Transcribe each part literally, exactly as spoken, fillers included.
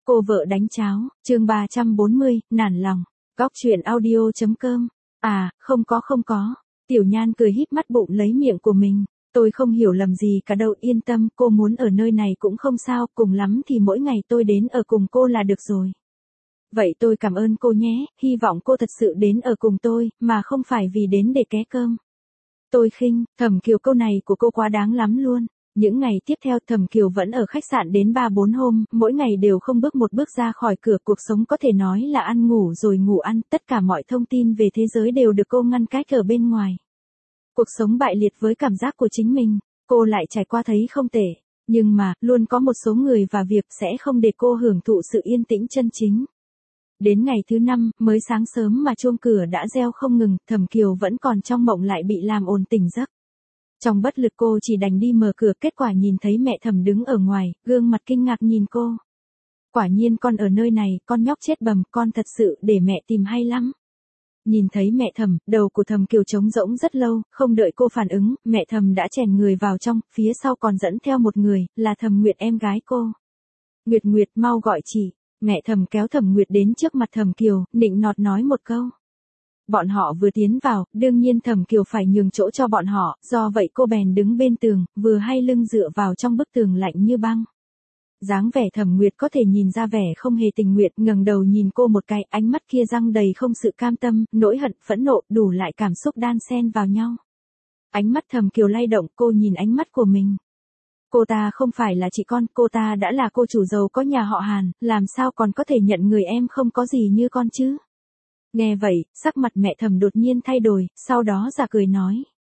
cô vợ đánh cháo, chương ba trăm bốn mươi, nản lòng, góc chuyện audio chấm com. À, không có không có. Tiểu Nhan cười híp mắt bụng lấy miệng của mình. Tôi không hiểu lầm gì cả đâu, yên tâm, cô muốn ở nơi này cũng không sao, cùng lắm thì mỗi ngày tôi đến ở cùng cô là được rồi. Vậy tôi cảm ơn cô nhé, hy vọng cô thật sự đến ở cùng tôi, mà không phải vì đến để ké cơm. Tôi khinh, Thẩm Kiều, câu này của cô quá đáng lắm luôn. Những ngày tiếp theo Thẩm Kiều vẫn ở khách sạn đến ba bốn hôm, mỗi ngày đều không bước một bước ra khỏi cửa, cuộc sống có thể nói là ăn ngủ rồi ngủ ăn, tất cả mọi thông tin về thế giới đều được cô ngăn cách ở bên ngoài. Cuộc sống bại liệt với cảm giác của chính mình, cô lại trải qua thấy không tệ, nhưng mà, luôn có một số người và việc sẽ không để cô hưởng thụ sự yên tĩnh chân chính. Đến ngày thứ năm, mới sáng sớm mà chuông cửa đã reo không ngừng, Thẩm Kiều vẫn còn trong mộng lại bị làm ồn tỉnh giấc. Trong bất lực cô chỉ đành đi mở cửa, kết quả nhìn thấy mẹ Thẩm đứng ở ngoài, gương mặt kinh ngạc nhìn cô. Quả nhiên con ở nơi này, con nhóc chết bầm, con thật sự để mẹ tìm hay lắm. Nhìn thấy mẹ Thẩm, đầu của Thẩm Kiều trống rỗng rất lâu, không đợi cô phản ứng, mẹ Thẩm đã chèn người vào trong, phía sau còn dẫn theo một người, là Thẩm Nguyệt em gái cô. Nguyệt Nguyệt, mau gọi chị. Mẹ Thẩm kéo Thẩm Nguyệt đến trước mặt Thẩm Kiều, nịnh nọt nói một câu. Bọn họ vừa tiến vào, đương nhiên Thẩm Kiều phải nhường chỗ cho bọn họ, do vậy cô bèn đứng bên tường, vừa hay lưng dựa vào trong bức tường lạnh như băng. Dáng vẻ Thẩm Nguyệt có thể nhìn ra vẻ không hề tình nguyện, ngẩng đầu nhìn cô một cái, ánh mắt kia răng đầy không sự cam tâm, nỗi hận, phẫn nộ, đủ loại cảm xúc đan xen vào nhau. Ánh mắt Thẩm Kiều lay động, cô nhìn ánh mắt của mình. Cô ta không phải là chị con, cô ta đã là cô chủ giàu có nhà họ Hàn, làm sao còn có thể nhận người em không có gì như con chứ? Nghe vậy, sắc mặt mẹ Thẩm đột nhiên thay đổi, sau đó già cười nói.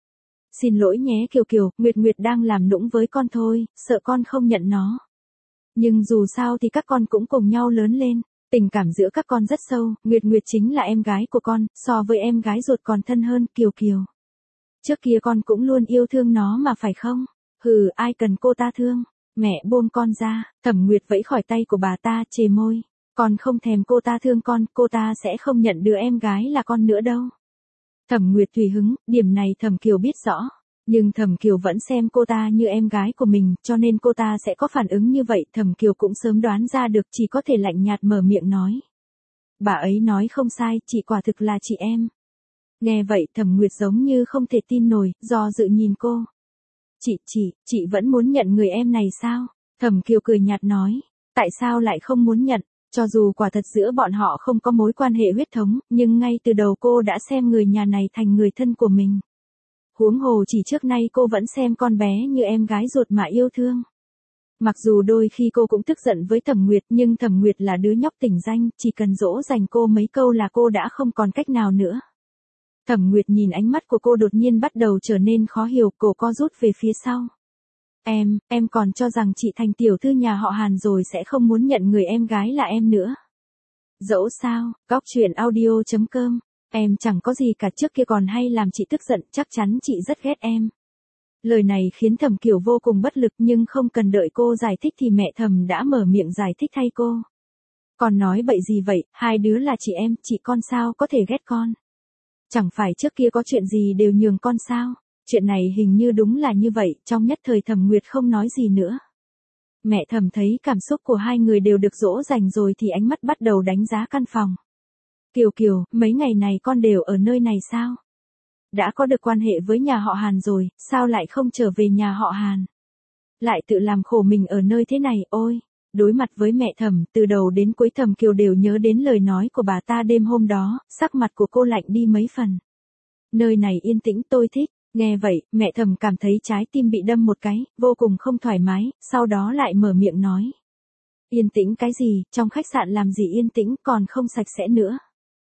Xin lỗi nhé Kiều Kiều, Nguyệt Nguyệt đang làm nũng với con thôi, sợ con không nhận nó. Nhưng dù sao thì các con cũng cùng nhau lớn lên, tình cảm giữa các con rất sâu, Nguyệt Nguyệt chính là em gái của con, so với em gái ruột còn thân hơn, Kiều Kiều. Trước kia con cũng luôn yêu thương nó mà phải không? Hừ, ai cần cô ta thương, mẹ buông con ra, Thẩm Nguyệt vẫy khỏi tay của bà ta, chề môi, con không thèm cô ta thương con, cô ta sẽ không nhận đứa em gái là con nữa đâu. Thẩm Nguyệt tùy hứng, điểm này Thẩm Kiều biết rõ, nhưng Thẩm Kiều vẫn xem cô ta như em gái của mình, cho nên cô ta sẽ có phản ứng như vậy, Thẩm Kiều cũng sớm đoán ra được, chỉ có thể lạnh nhạt mở miệng nói. Bà ấy nói không sai, chị quả thực là chị em. Nghe vậy Thẩm Nguyệt giống như không thể tin nổi, do dự nhìn cô. Chị, chị, chị vẫn muốn nhận người em này sao? Thẩm Kiều cười nhạt nói, tại sao lại không muốn nhận, cho dù quả thật giữa bọn họ không có mối quan hệ huyết thống, nhưng ngay từ đầu cô đã xem người nhà này thành người thân của mình. Huống hồ chỉ trước nay cô vẫn xem con bé như em gái ruột mà yêu thương. Mặc dù đôi khi cô cũng tức giận với Thẩm Nguyệt, nhưng Thẩm Nguyệt là đứa nhóc tỉnh danh, chỉ cần dỗ dành cô mấy câu là cô đã không còn cách nào nữa. Thẩm Nguyệt nhìn ánh mắt của cô đột nhiên bắt đầu trở nên khó hiểu, cô co rút về phía sau. Em, em còn cho rằng chị thành tiểu thư nhà họ Hàn rồi sẽ không muốn nhận người em gái là em nữa. Dẫu sao, góc chuyện audio chấm com, em chẳng có gì cả, trước kia còn hay làm chị tức giận, chắc chắn chị rất ghét em. Lời này khiến Thẩm Kiều vô cùng bất lực, nhưng không cần đợi cô giải thích thì mẹ Thẩm đã mở miệng giải thích thay cô. Con nói bậy gì vậy, hai đứa là chị em, chị con sao có thể ghét con. Chẳng phải trước kia có chuyện gì đều nhường con sao? Chuyện này hình như đúng là như vậy, trong nhất thời Thẩm Nguyệt không nói gì nữa. Mẹ Thẩm thấy cảm xúc của hai người đều được dỗ dành rồi thì ánh mắt bắt đầu đánh giá căn phòng. Kiều Kiều, mấy ngày này con đều ở nơi này sao? Đã có được quan hệ với nhà họ Hàn rồi, sao lại không trở về nhà họ Hàn? Lại tự làm khổ mình ở nơi thế này, ôi! Đối mặt với mẹ Thẩm, từ đầu đến cuối Thẩm Kiều đều nhớ đến lời nói của bà ta đêm hôm đó, sắc mặt của cô lạnh đi mấy phần. Nơi này yên tĩnh, tôi thích. Nghe vậy, mẹ Thẩm cảm thấy trái tim bị đâm một cái, vô cùng không thoải mái, sau đó lại mở miệng nói. Yên tĩnh cái gì, trong khách sạn làm gì yên tĩnh, còn không sạch sẽ nữa.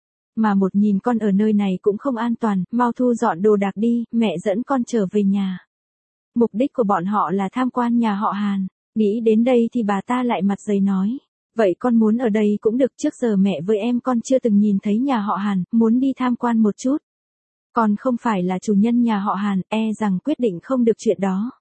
Mà một nhìn con ở nơi này cũng không an toàn, mau thu dọn đồ đạc đi, mẹ dẫn con trở về nhà. Mục đích của bọn họ là tham quan nhà họ Hàn. Nghĩ đến đây thì bà ta lại mặt dày nói. Vậy con muốn ở đây cũng được, trước giờ mẹ với em con chưa từng nhìn thấy nhà họ Hàn, muốn đi tham quan một chút. Con không phải là chủ nhân nhà họ Hàn, e rằng quyết định không được chuyện đó.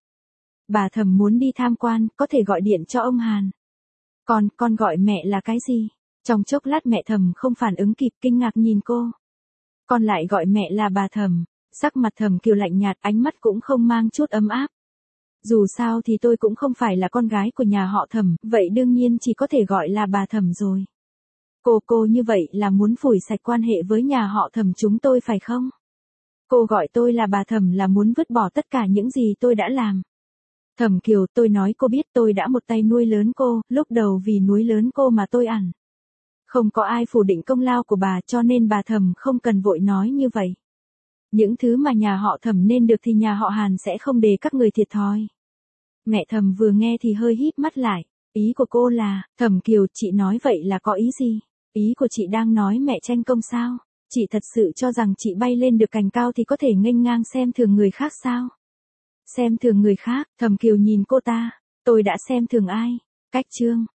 Bà Thẩm muốn đi tham quan, có thể gọi điện cho ông Hàn. Con, con gọi mẹ là cái gì? Trong chốc lát mẹ Thẩm không phản ứng kịp, kinh ngạc nhìn cô. Con lại gọi mẹ là bà Thẩm. Sắc mặt Thẩm Kiều lạnh nhạt, ánh mắt cũng không mang chút ấm áp. Dù sao thì tôi cũng không phải là con gái của nhà họ Thẩm, vậy đương nhiên chỉ có thể gọi là bà Thẩm rồi. Cô cô như vậy là muốn phủi sạch quan hệ với nhà họ Thẩm chúng tôi phải không? Cô gọi tôi là bà Thẩm là muốn vứt bỏ tất cả những gì tôi đã làm. Thẩm Kiều, tôi nói cô biết tôi đã một tay nuôi lớn cô, lúc đầu vì nuôi lớn cô mà tôi ẵn. Không có ai phủ định công lao của bà cho nên bà Thẩm không cần vội nói như vậy. Những thứ mà nhà họ Thẩm nên được thì nhà họ Hàn sẽ không để các người thiệt thòi. Mẹ Thẩm vừa nghe thì hơi híp mắt lại. Ý của cô là, Thẩm Kiều, chị nói vậy là có ý gì? Ý của chị đang nói mẹ tranh công sao? Chị thật sự cho rằng chị bay lên được cành cao thì có thể nghênh ngang xem thường người khác sao? Xem thường người khác, Thẩm Kiều nhìn cô ta. Tôi đã xem thường ai? Cách Trương.